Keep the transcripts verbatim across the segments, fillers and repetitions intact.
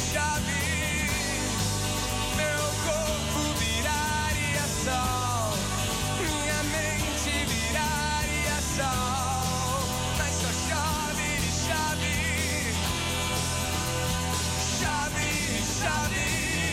chave, meu corpo viraria sol, minha mente viraria sol, mas só chave de chave, chave, chave.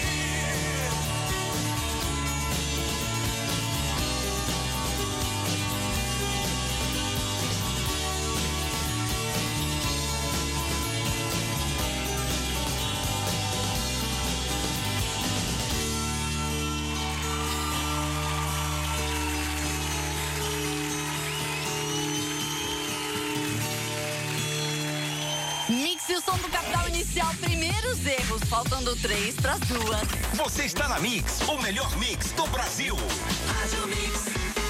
Mix e o som do Capital Inicial, primeiros erros, faltando três pras duas. Você está na Mix, o melhor mix do Brasil. Rádio Mix.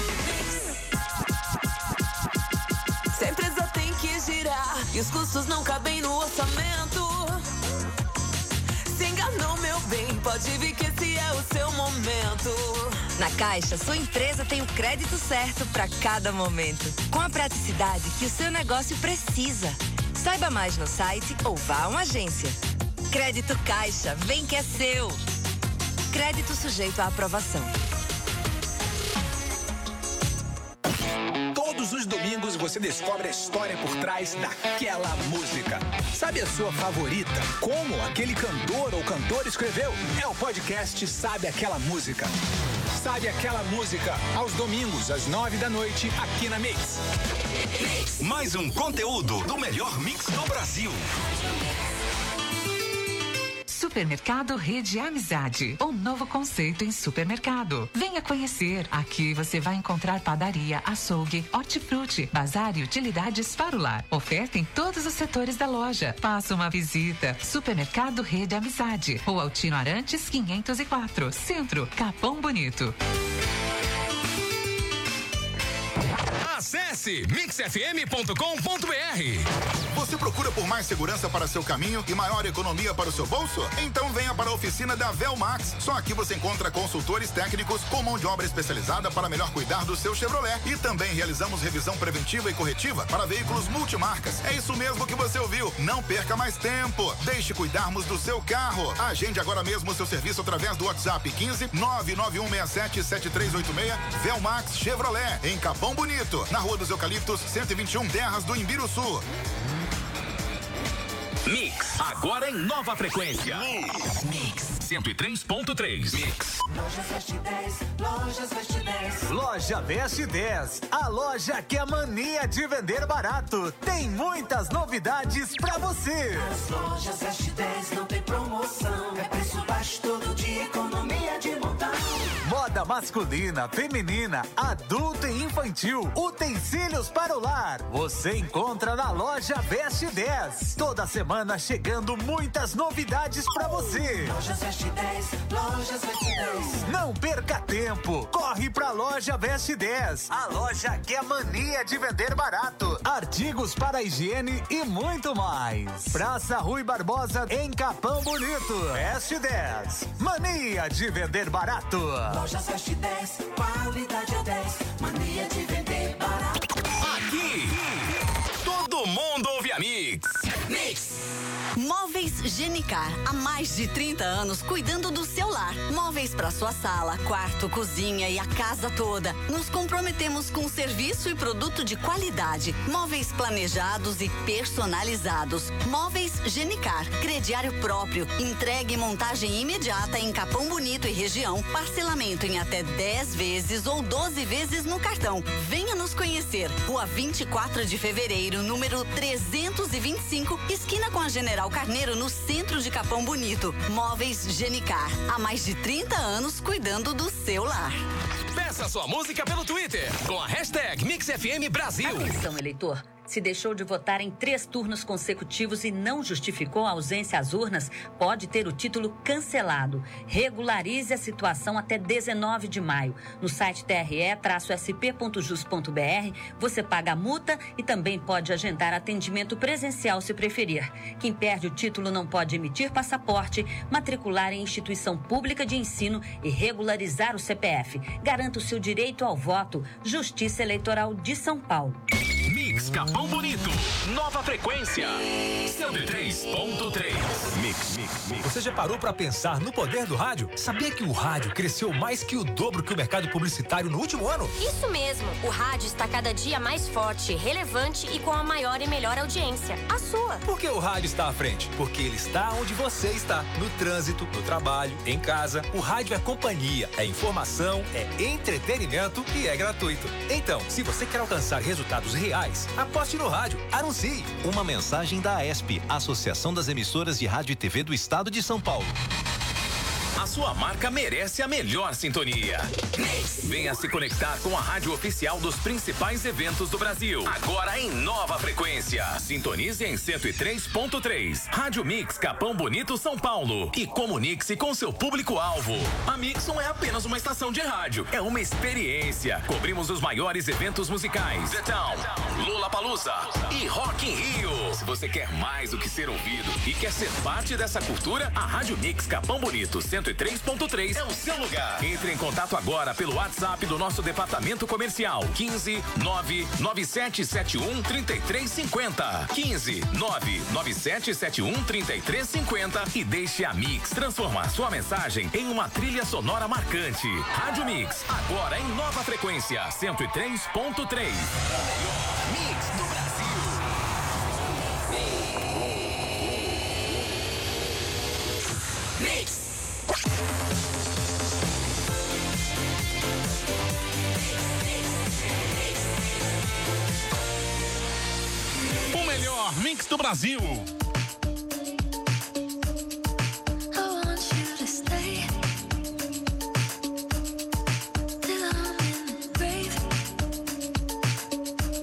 Se a empresa tem que girar e os custos não cabem no orçamento, se enganou, meu bem, pode vir que esse é o seu momento. Na Caixa, sua empresa tem o crédito certo para cada momento, com a praticidade que o seu negócio precisa. Saiba mais no site ou vá a uma agência. Crédito Caixa, vem que é seu. Crédito sujeito à aprovação. Todos os domingos você descobre a história por trás daquela música. Sabe a sua favorita? Como aquele cantor ou cantora escreveu? É o podcast Sabe Aquela Música. Sabe Aquela Música, aos domingos, às nove da noite, aqui na Mix. Mais um conteúdo do melhor mix do Brasil. Supermercado Rede Amizade, um novo conceito em supermercado. Venha conhecer. Aqui você vai encontrar padaria, açougue, hortifruti, bazar e utilidades para o lar. Oferta em todos os setores da loja. Faça uma visita. Supermercado Rede Amizade, Rua Altino Arantes, quinhentos e quatro, Centro, Capão Bonito. Acesse mix f m ponto com ponto b r. Você procura por mais segurança para seu caminho e maior economia para o seu bolso? Então venha para a oficina da Velmax. Só aqui você encontra consultores técnicos com mão de obra especializada para melhor cuidar do seu Chevrolet. E também realizamos revisão preventiva e corretiva para veículos multimarcas. É isso mesmo que você ouviu. Não perca mais tempo. Deixe cuidarmos do seu carro. Agende agora mesmo o seu serviço através do WhatsApp quinze nove nove um seis sete sete três oito seis. Velmax Chevrolet, em Capão Bonito, na Rua dos Eucaliptos, cento e vinte e um, Terras do Imbiruçu. Mix, agora em nova frequência. Mix cento e três ponto três. Mix. Lojas Veste dez, Lojas Veste dez. Loja Veste dez, a loja que é mania de vender barato. Tem muitas novidades pra você. As Lojas Veste dez não tem promoção. É preço baixo todo dia, economia de montão. Moda masculina, feminina, adulto e infantil. Utensílios para o lar. Você encontra na Loja Veste dez. Toda semana chegando muitas novidades pra você. Lojas Veste dez, Lojas Veste dez. Não perca tempo. Corre pra Loja Veste dez. A loja que é mania de vender barato. Artigos para higiene e muito mais. Praça Rui Barbosa, em Capão Bonito. Veste dez. Mania de vender barato. Lojas Veste dez, qualidade é dez. Mania de vender barato. Aqui, todo mundo ouve a Mix. Mix. Móveis Genicar, há mais de trinta anos cuidando do seu lar. Móveis para sua sala, quarto, cozinha e a casa toda. Nos comprometemos com serviço e produto de qualidade. Móveis planejados e personalizados. Móveis Genicar, crediário próprio, entrega e montagem imediata em Capão Bonito e região. Parcelamento em até dez vezes ou doze vezes no cartão. Venha nos conhecer. Rua vinte e quatro de fevereiro, número trezentos e vinte e cinco, esquina com a General Carneiro, no centro de Capão Bonito. Móveis Genicar, há mais de trinta anos cuidando do seu lar. Peça sua música pelo Twitter com a hashtag MixFM Brasil. Atenção, eleitor. Se deixou de votar em três turnos consecutivos e não justificou a ausência às urnas, pode ter o título cancelado. Regularize a situação até dezenove de maio. No site t r e traço s p ponto jus ponto b r você paga a multa e também pode agendar atendimento presencial se preferir. Quem perde o título não pode emitir passaporte, matricular em instituição pública de ensino e regularizar o C P F. Garanta o seu direito ao voto. Justiça Eleitoral de São Paulo. Mix. Mix Capão Bonito. Nova frequência. cento e três ponto três. Mix, mix, mix. Você já parou pra pensar no poder do rádio? Sabia que o rádio cresceu mais que o dobro que o mercado publicitário no último ano? Isso mesmo. O rádio está cada dia mais forte, relevante e com a maior e melhor audiência. A sua. Por que o rádio está à frente? Porque ele está onde você está. No trânsito, no trabalho, em casa. O rádio é companhia, é informação, é entretenimento e é gratuito. Então, se você quer alcançar resultados reais, aposte no rádio. Anuncie. Uma mensagem da A E S P, Associação das Emissoras de Rádio e T V do Estado de São Paulo. A sua marca merece a melhor sintonia. Venha se conectar com a rádio oficial dos principais eventos do Brasil. Agora em nova frequência. Sintonize em cento e três ponto três. Rádio Mix Capão Bonito, São Paulo. E comunique-se com seu público-alvo. A Mix não é apenas uma estação de rádio, é uma experiência. Cobrimos os maiores eventos musicais: The Town, Lollapalooza e Rock in Rio. Se você quer mais do que ser ouvido e quer ser parte dessa cultura, a Rádio Mix Capão Bonito cento e três ponto três é o seu lugar. Entre em contato agora pelo WhatsApp do nosso departamento comercial: quinze nove nove sete sete um três três cinco zero. quinze nove nove sete sete um três três cinco zero e deixe a Mix transformar sua mensagem em uma trilha sonora marcante. Rádio Mix, agora em nova frequência cento e três ponto três. O melhor mix do Brasil. Mix. O melhor mix do Brasil.